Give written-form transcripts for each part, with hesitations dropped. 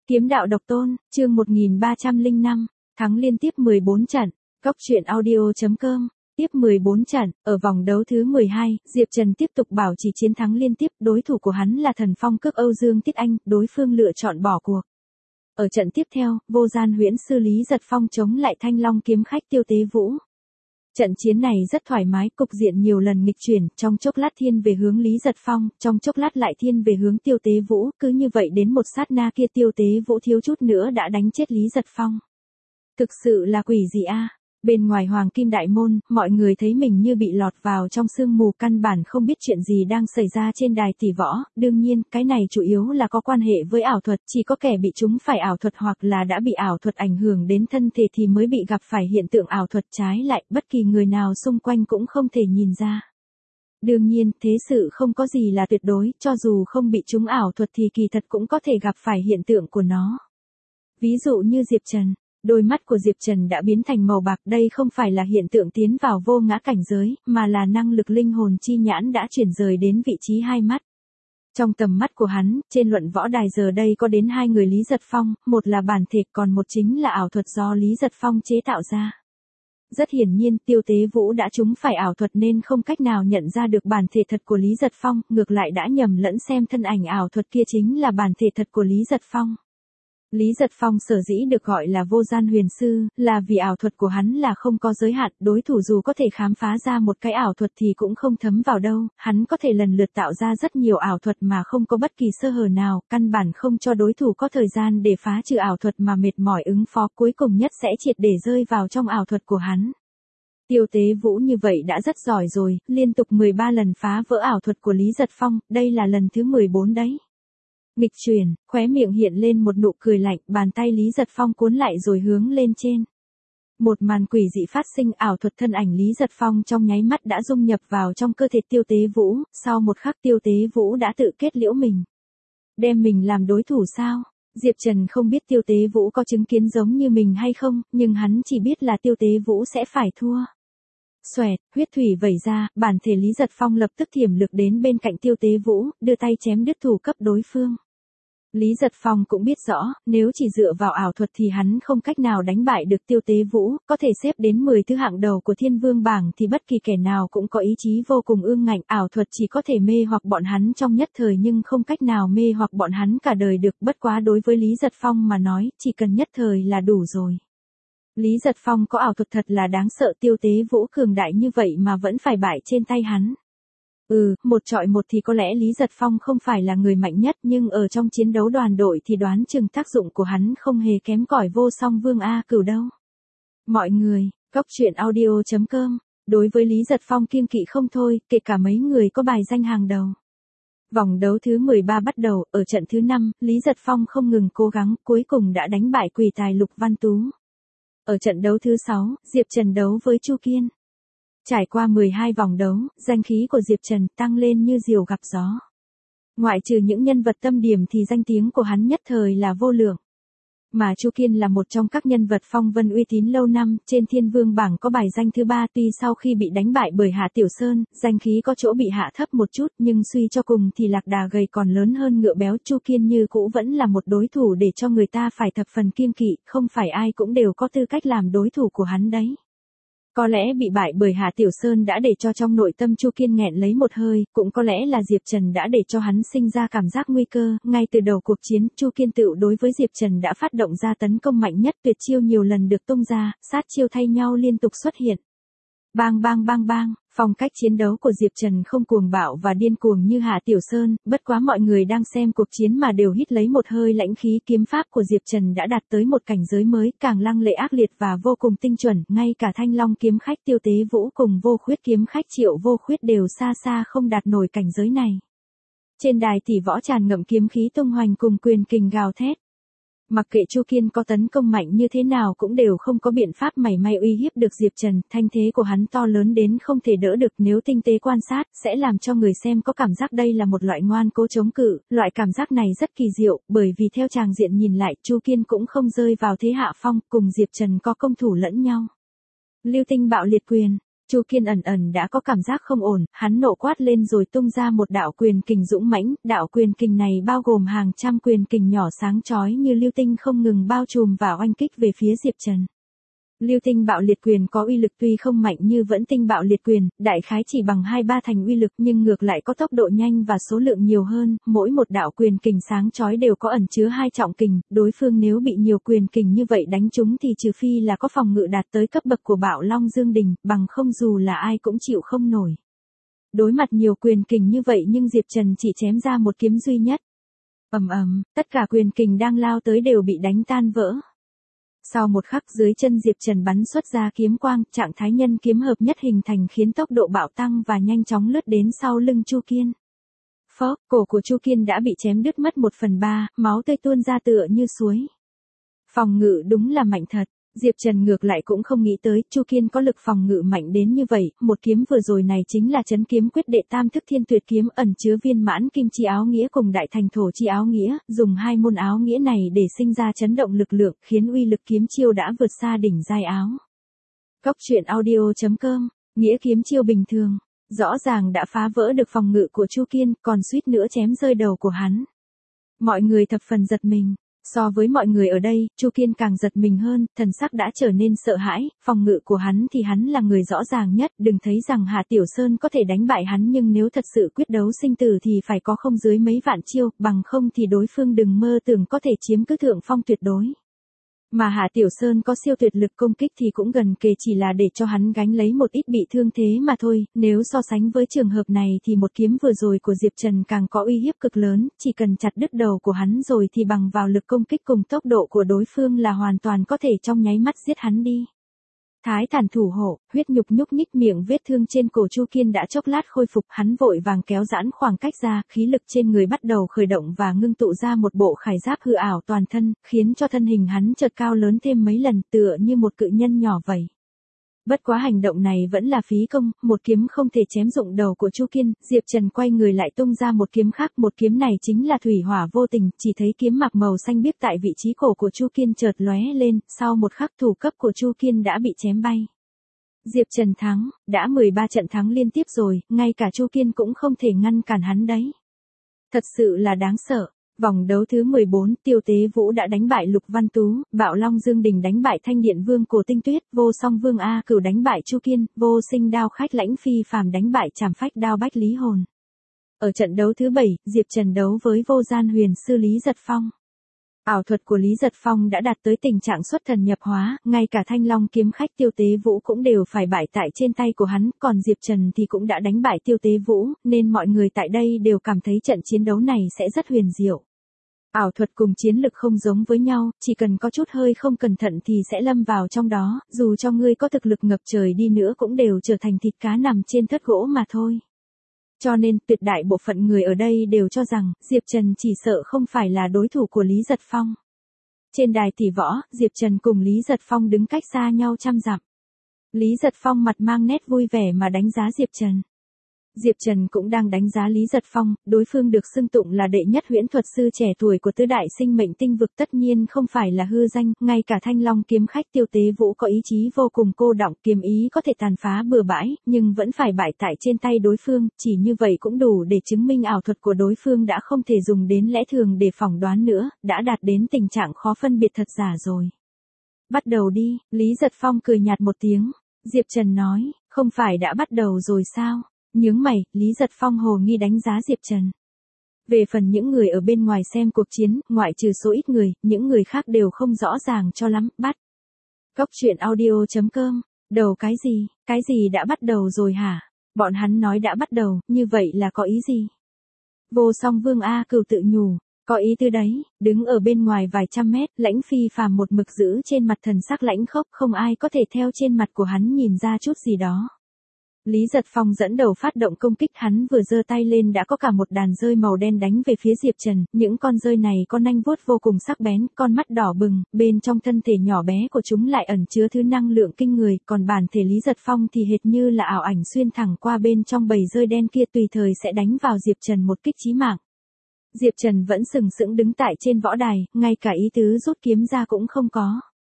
Kiếm đạo độc tôn, chương 1305, thắng liên tiếp 14 trận. Góc truyện audio.com, tiếp 14 trận, ở vòng đấu thứ 12, Diệp Trần tiếp tục bảo trì chiến thắng liên tiếp, đối thủ của hắn là thần phong cước Âu Dương Tiết Anh, đối phương lựa chọn bỏ cuộc. Ở trận tiếp theo, vô gian huyễn sư Lý Giật Phong chống lại Thanh Long kiếm khách Tiêu Tế Vũ. Trận chiến này rất thoải mái, cục diện nhiều lần nghịch chuyển, trong chốc lát thiên về hướng Lý Giật Phong, trong chốc lát lại thiên về hướng Tiêu Tế Vũ, cứ như vậy đến một sát na kia Tiêu Tế Vũ thiếu chút nữa đã đánh chết Lý Giật Phong. Thực sự là quỷ gì a? Bên ngoài Hoàng Kim Đại Môn, mọi người thấy mình như bị lọt vào trong sương mù, căn bản không biết chuyện gì đang xảy ra trên đài tỷ võ, đương nhiên, cái này chủ yếu là có quan hệ với ảo thuật, chỉ có kẻ bị trúng phải ảo thuật hoặc là đã bị ảo thuật ảnh hưởng đến thân thể thì mới bị gặp phải hiện tượng ảo thuật, trái lại, bất kỳ người nào xung quanh cũng không thể nhìn ra. Đương nhiên, thế sự không có gì là tuyệt đối, cho dù không bị trúng ảo thuật thì kỳ thật cũng có thể gặp phải hiện tượng của nó. Ví dụ như Diệp Trần. Đôi mắt của Diệp Trần đã biến thành màu bạc, đây không phải là hiện tượng tiến vào vô ngã cảnh giới, mà là năng lực linh hồn chi nhãn đã chuyển rời đến vị trí hai mắt. Trong tầm mắt của hắn, trên luận võ đài giờ đây có đến hai người Lý Giật Phong, một là bản thể, còn một chính là ảo thuật do Lý Giật Phong chế tạo ra. Rất hiển nhiên, Tiêu Tế Vũ đã trúng phải ảo thuật nên không cách nào nhận ra được bản thể thật của Lý Giật Phong, ngược lại đã nhầm lẫn xem thân ảnh ảo thuật kia chính là bản thể thật của Lý Giật Phong. Lý Giật Phong sở dĩ được gọi là vô gian huyền sư, là vì ảo thuật của hắn là không có giới hạn, đối thủ dù có thể khám phá ra một cái ảo thuật thì cũng không thấm vào đâu, hắn có thể lần lượt tạo ra rất nhiều ảo thuật mà không có bất kỳ sơ hở nào, căn bản không cho đối thủ có thời gian để phá trừ ảo thuật mà mệt mỏi ứng phó, cuối cùng nhất sẽ triệt để rơi vào trong ảo thuật của hắn. Tiêu Tế Vũ như vậy đã rất giỏi rồi, liên tục 13 lần phá vỡ ảo thuật của Lý Giật Phong, đây là lần thứ 14 đấy. Nghịch chuyển, khóe miệng hiện lên một nụ cười lạnh, bàn tay Lý Giật Phong cuốn lại rồi hướng lên trên. Một màn quỷ dị phát sinh, ảo thuật thân ảnh Lý Giật Phong trong nháy mắt đã dung nhập vào trong cơ thể Tiêu Tế Vũ, sau một khắc Tiêu Tế Vũ đã tự kết liễu mình. Đem mình làm đối thủ sao? Diệp Trần không biết Tiêu Tế Vũ có chứng kiến giống như mình hay không, nhưng hắn chỉ biết là Tiêu Tế Vũ sẽ phải thua. Xoẹt, huyết thủy vẩy ra, bản thể Lý Giật Phong lập tức thiểm lực đến bên cạnh Tiêu Tế Vũ, đưa tay chém đứt thủ cấp đối phương. Lý Giật Phong cũng biết rõ, nếu chỉ dựa vào ảo thuật thì hắn không cách nào đánh bại được Tiêu Tế Vũ, có thể xếp đến 10 thứ hạng đầu của Thiên Vương bảng thì bất kỳ kẻ nào cũng có ý chí vô cùng ương ngạnh, ảo thuật chỉ có thể mê hoặc bọn hắn trong nhất thời nhưng không cách nào mê hoặc bọn hắn cả đời được, bất quá đối với Lý Giật Phong mà nói, chỉ cần nhất thời là đủ rồi. Lý Giật Phong có ảo thuật thật là đáng sợ, Tiêu Tế Vũ cường đại như vậy mà vẫn phải bại trên tay hắn. Một chọi một thì có lẽ Lý Giật Phong không phải là người mạnh nhất, nhưng ở trong chiến đấu đoàn đội thì đoán chừng tác dụng của hắn không hề kém cỏi Vô Song Vương A Cửu đâu. Mọi người, góc truyện audio.com, đối với Lý Giật Phong kiêng kỵ không thôi, kể cả mấy người có bài danh hàng đầu. Vòng đấu thứ 13 bắt đầu, ở trận thứ 5, Lý Giật Phong không ngừng cố gắng, cuối cùng đã đánh bại quỷ tài Lục Văn Tú. Ở trận đấu thứ 6, Diệp Trần đấu với Chu Kiên. Trải qua 12 vòng đấu, danh khí của Diệp Trần tăng lên như diều gặp gió. Ngoại trừ những nhân vật tâm điểm thì danh tiếng của hắn nhất thời là vô lượng. Mà Chu Kiên là một trong các nhân vật phong vân uy tín lâu năm, trên Thiên Vương bảng có bài danh thứ 3, tuy sau khi bị đánh bại bởi Hạ Tiểu Sơn, danh khí có chỗ bị hạ thấp một chút, nhưng suy cho cùng thì lạc đà gầy còn lớn hơn ngựa béo, Chu Kiên như cũ vẫn là một đối thủ để cho người ta phải thập phần kiêng kỵ, không phải ai cũng đều có tư cách làm đối thủ của hắn đấy. Có lẽ bị bại bởi Hạ Tiểu Sơn đã để cho trong nội tâm Chu Kiên nghẹn lấy một hơi, cũng có lẽ là Diệp Trần đã để cho hắn sinh ra cảm giác nguy cơ, ngay từ đầu cuộc chiến, Chu Kiên tự đối với Diệp Trần đã phát động ra tấn công mạnh nhất, tuyệt chiêu nhiều lần được tung ra, sát chiêu thay nhau liên tục xuất hiện. Bang bang bang bang, phong cách chiến đấu của Diệp Trần không cuồng bạo và điên cuồng như Hạ Tiểu Sơn, bất quá mọi người đang xem cuộc chiến mà đều hít lấy một hơi lãnh khí, kiếm pháp của Diệp Trần đã đạt tới một cảnh giới mới, càng lăng lệ ác liệt và vô cùng tinh chuẩn, ngay cả Thanh Long kiếm khách Tiêu Tế Vũ cùng Vô Khuyết kiếm khách Triệu Vô Khuyết đều xa xa không đạt nổi cảnh giới này. Trên đài tỷ võ tràn ngập kiếm khí tung hoành cùng quyền kình gào thét. Mặc kệ Chu Kiên có tấn công mạnh như thế nào cũng đều không có biện pháp mảy may uy hiếp được Diệp Trần, thanh thế của hắn to lớn đến không thể đỡ được, nếu tinh tế quan sát, sẽ làm cho người xem có cảm giác đây là một loại ngoan cố chống cự, loại cảm giác này rất kỳ diệu, bởi vì theo tràng diện nhìn lại, Chu Kiên cũng không rơi vào thế hạ phong, cùng Diệp Trần có công thủ lẫn nhau. Lưu tinh bạo liệt quyền. Chu Kiên ẩn ẩn đã có cảm giác không ổn, hắn nộ quát lên rồi tung ra một đạo quyền kình dũng mãnh, đạo quyền kình này bao gồm hàng trăm quyền kình nhỏ sáng chói như lưu tinh không ngừng bao trùm và oanh kích về phía Diệp Trần. Lưu tinh bạo liệt quyền có uy lực tuy không mạnh như vẫn tinh bạo liệt quyền, đại khái chỉ bằng 2-3 thành uy lực nhưng ngược lại có tốc độ nhanh và số lượng nhiều hơn, mỗi một đạo quyền kình sáng chói đều có ẩn chứa 2 trọng kình, đối phương nếu bị nhiều quyền kình như vậy đánh trúng thì trừ phi là có phòng ngự đạt tới cấp bậc của Bạo Long Dương Đình, bằng không dù là ai cũng chịu không nổi. Đối mặt nhiều quyền kình như vậy nhưng Diệp Trần chỉ chém ra một kiếm duy nhất. Ầm ầm, tất cả quyền kình đang lao tới đều bị đánh tan vỡ. Sau một khắc dưới chân Diệp Trần bắn xuất ra kiếm quang, trạng thái nhân kiếm hợp nhất hình thành khiến tốc độ bạo tăng và nhanh chóng lướt đến sau lưng Chu Kiên. Phốc, cổ của Chu Kiên đã bị chém đứt mất 1/3, máu tươi tuôn ra tựa như suối. Phòng ngự đúng là mạnh thật. Diệp Trần ngược lại cũng không nghĩ tới Chu Kiên có lực phòng ngự mạnh đến như vậy, một kiếm vừa rồi này chính là Chấn Kiếm Quyết đệ tam thức Thiên Tuyệt Kiếm ẩn chứa viên mãn kim chi áo nghĩa cùng đại thành thổ chi áo nghĩa, dùng hai môn áo nghĩa này để sinh ra chấn động lực lượng, khiến uy lực kiếm chiêu đã vượt xa đỉnh giai áo. Góc truyện audio.com, nghĩa kiếm chiêu bình thường, rõ ràng đã phá vỡ được phòng ngự của Chu Kiên, còn suýt nữa chém rơi đầu của hắn. Mọi người thập phần giật mình. So với mọi người ở đây, Chu Kiên càng giật mình hơn, thần sắc đã trở nên sợ hãi, phòng ngự của hắn thì hắn là người rõ ràng nhất, đừng thấy rằng Hạ Tiểu Sơn có thể đánh bại hắn nhưng nếu thật sự quyết đấu sinh tử thì phải có không dưới mấy vạn chiêu, bằng không thì đối phương đừng mơ tưởng có thể chiếm cứ thượng phong tuyệt đối. Mà Hạ Tiểu Sơn có siêu tuyệt lực công kích thì cũng gần kề chỉ là để cho hắn gánh lấy một ít bị thương thế mà thôi, nếu so sánh với trường hợp này thì một kiếm vừa rồi của Diệp Trần càng có uy hiếp cực lớn, chỉ cần chặt đứt đầu của hắn rồi thì bằng vào lực công kích cùng tốc độ của đối phương là hoàn toàn có thể trong nháy mắt giết hắn đi. Thái Thản thủ hộ, huyết nhục nhúc nhích miệng vết thương trên cổ Chu Kiên đã chốc lát khôi phục, hắn vội vàng kéo giãn khoảng cách ra, khí lực trên người bắt đầu khởi động và ngưng tụ ra một bộ khải giáp hư ảo toàn thân, khiến cho thân hình hắn chợt cao lớn thêm mấy lần, tựa như một cự nhân nhỏ vậy. Bất quá hành động này vẫn là phí công, một kiếm không thể chém rụng đầu của Chu Kiên, Diệp Trần quay người lại tung ra một kiếm khác, một kiếm này chính là thủy hỏa vô tình, chỉ thấy kiếm mạc màu xanh biếc tại vị trí cổ của Chu Kiên chợt lóe lên, sau một khắc thủ cấp của Chu Kiên đã bị chém bay. Diệp Trần thắng, đã 13 trận thắng liên tiếp rồi, ngay cả Chu Kiên cũng không thể ngăn cản hắn đấy. Thật sự là đáng sợ. Vòng đấu thứ 14, Tiêu Tế Vũ đã đánh bại Lục Văn Tú, Bạo Long Dương Đình đánh bại Thanh Điện Vương Cổ Tinh Tuyết, Vô Song Vương A Cửu đánh bại Chu Kiên, Vô Sinh Đao Khách Lãnh Phi Phàm đánh bại Trảm Phách Đao Bách Lý Hồn. Ở trận đấu thứ 7, Diệp Trần đấu với Vô Gian Huyền Sư Lý Giật Phong. Ảo thuật của Lý Giật Phong đã đạt tới tình trạng xuất thần nhập hóa, ngay cả Thanh Long kiếm khách Tiêu Tế Vũ cũng đều phải bại tại trên tay của hắn, còn Diệp Trần thì cũng đã đánh bại Tiêu Tế Vũ, nên mọi người tại đây đều cảm thấy trận chiến đấu này sẽ rất huyền diệu. Ảo thuật cùng chiến lực không giống với nhau, chỉ cần có chút hơi không cẩn thận thì sẽ lâm vào trong đó, dù cho ngươi có thực lực ngập trời đi nữa cũng đều trở thành thịt cá nằm trên thớt gỗ mà thôi. Cho nên, tuyệt đại bộ phận người ở đây đều cho rằng, Diệp Trần chỉ sợ không phải là đối thủ của Lý Giật Phong. Trên đài tỷ võ, Diệp Trần cùng Lý Giật Phong đứng cách xa nhau trăm dặm. Lý Giật Phong mặt mang nét vui vẻ mà đánh giá Diệp Trần. Diệp Trần cũng đang đánh giá Lý Giật Phong, đối phương được xưng tụng là đệ nhất huyễn thuật sư trẻ tuổi của tứ đại sinh mệnh tinh vực tất nhiên không phải là hư danh, ngay cả Thanh Long kiếm khách Tiêu Tế Vũ có ý chí vô cùng cô đọng, kiếm ý có thể tàn phá bừa bãi, nhưng vẫn phải bại tại trên tay đối phương, chỉ như vậy cũng đủ để chứng minh ảo thuật của đối phương đã không thể dùng đến lẽ thường để phỏng đoán nữa, đã đạt đến tình trạng khó phân biệt thật giả rồi. Bắt đầu đi, Lý Giật Phong cười nhạt một tiếng. Diệp Trần nói, không phải đã bắt đầu rồi sao? Nhướng mày, Lý Giật Phong hồ nghi đánh giá Diệp Trần. Về phần những người ở bên ngoài xem cuộc chiến, ngoại trừ số ít người, những người khác đều không rõ ràng cho lắm, bắt. Góc truyện audio.com, đầu cái gì đã bắt đầu rồi hả? Bọn hắn nói đã bắt đầu, như vậy là có ý gì? Vô Song Vương A Cửu tự nhủ, có ý tư đấy, đứng ở bên ngoài vài trăm mét, Lãnh Phi Phàm một mực giữ trên mặt thần sắc lãnh khốc, không ai có thể theo trên mặt của hắn nhìn ra chút gì đó. Lý Giật Phong dẫn đầu phát động công kích, hắn vừa giơ tay lên đã có cả một đàn dơi màu đen đánh về phía Diệp Trần, những con dơi này có nanh vuốt vô cùng sắc bén, con mắt đỏ bừng, bên trong thân thể nhỏ bé của chúng lại ẩn chứa thứ năng lượng kinh người, còn bản thể Lý Giật Phong thì hệt như là ảo ảnh xuyên thẳng qua bên trong bầy dơi đen kia tùy thời sẽ đánh vào Diệp Trần một kích chí mạng. Diệp Trần vẫn sừng sững đứng tại trên võ đài, ngay cả ý tứ rút kiếm ra cũng không có.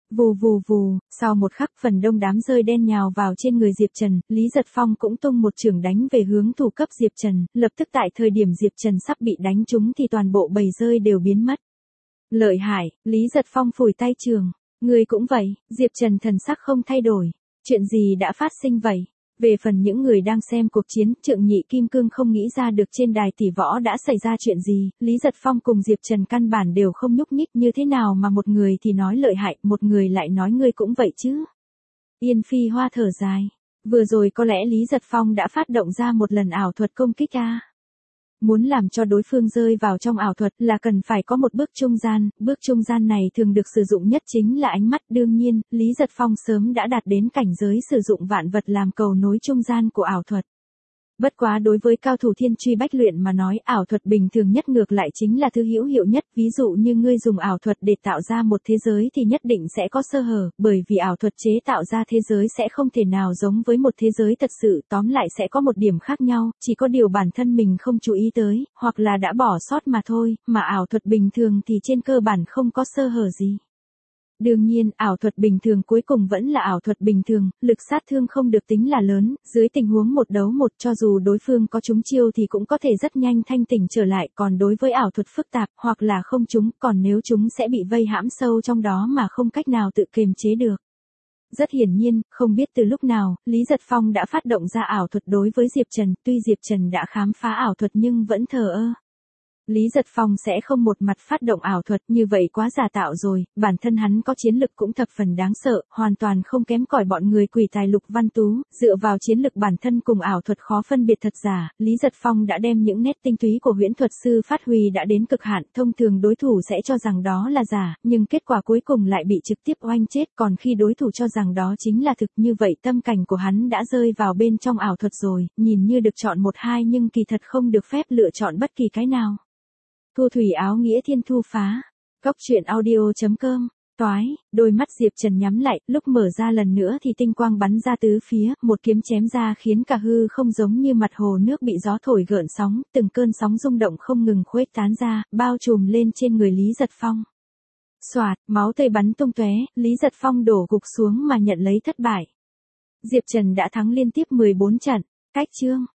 Vù vù vù, sau một khắc phần đông đám rơi đen nhào vào trên người Diệp Trần, Lý Giật Phong cũng tung một chưởng đánh về hướng thủ cấp Diệp Trần, lập tức tại thời điểm Diệp Trần sắp bị đánh trúng thì toàn bộ bầy rơi đều biến mất. Lợi hại, Lý Giật Phong phủi tay trường. Người cũng vậy, Diệp Trần thần sắc không thay đổi. Chuyện gì đã phát sinh vậy? Về phần những người đang xem cuộc chiến, Trượng Nhị Kim Cương không nghĩ ra được trên đài tỷ võ đã xảy ra chuyện gì, Lý Giật Phong cùng Diệp Trần căn bản đều không nhúc nhích, như thế nào mà một người thì nói lợi hại, một người lại nói ngươi cũng vậy chứ. Yên Phi Hoa thở dài. Vừa rồi có lẽ Lý Giật Phong đã phát động ra một lần ảo thuật công kích a. Muốn làm cho đối phương rơi vào trong ảo thuật là cần phải có một bước trung gian này thường được sử dụng nhất chính là ánh mắt, đương nhiên, Lý Giật Phong sớm đã đạt đến cảnh giới sử dụng vạn vật làm cầu nối trung gian của ảo thuật. Bất quá đối với cao thủ thiên truy bách luyện mà nói, ảo thuật bình thường nhất ngược lại chính là thứ hữu hiệu nhất, ví dụ như ngươi dùng ảo thuật để tạo ra một thế giới thì nhất định sẽ có sơ hở, bởi vì ảo thuật chế tạo ra thế giới sẽ không thể nào giống với một thế giới thật sự, tóm lại sẽ có một điểm khác nhau, chỉ có điều bản thân mình không chú ý tới, hoặc là đã bỏ sót mà thôi, mà ảo thuật bình thường thì trên cơ bản không có sơ hở gì. Đương nhiên, ảo thuật bình thường cuối cùng vẫn là ảo thuật bình thường, lực sát thương không được tính là lớn, dưới tình huống một đấu một cho dù đối phương có trúng chiêu thì cũng có thể rất nhanh thanh tỉnh trở lại, còn đối với ảo thuật phức tạp, hoặc là không trúng, còn nếu trúng sẽ bị vây hãm sâu trong đó mà không cách nào tự kiềm chế được. Rất hiển nhiên, không biết từ lúc nào, Lý Giật Phong đã phát động ra ảo thuật đối với Diệp Trần, tuy Diệp Trần đã khám phá ảo thuật nhưng vẫn thờ ơ. Lý Giật Phong sẽ không một mặt phát động ảo thuật, như vậy quá giả tạo rồi, bản thân hắn có chiến lực cũng thập phần đáng sợ, hoàn toàn không kém cỏi bọn người quỷ tài Lục Văn Tú, dựa vào chiến lực bản thân cùng ảo thuật khó phân biệt thật giả, Lý Giật Phong đã đem những nét tinh túy của huyễn thuật sư phát huy đã đến cực hạn, thông thường đối thủ sẽ cho rằng đó là giả, nhưng kết quả cuối cùng lại bị trực tiếp oanh chết, còn khi đối thủ cho rằng đó chính là thực, như vậy tâm cảnh của hắn đã rơi vào bên trong ảo thuật rồi, nhìn như được chọn một hai nhưng kỳ thật không được phép lựa chọn bất kỳ cái nào. Thu thủy áo nghĩa thiên thu phá. Góc truyện audio.com. Toái, đôi mắt Diệp Trần nhắm lại, lúc mở ra lần nữa thì tinh quang bắn ra tứ phía, một kiếm chém ra khiến cả hư không giống như mặt hồ nước bị gió thổi gợn sóng, từng cơn sóng rung động không ngừng khuếch tán ra, bao trùm lên trên người Lý Giật Phong. Xoạt, máu tươi bắn tung tóe, Lý Giật Phong đổ gục xuống mà nhận lấy thất bại. Diệp Trần đã thắng liên tiếp 14 trận. Cách chương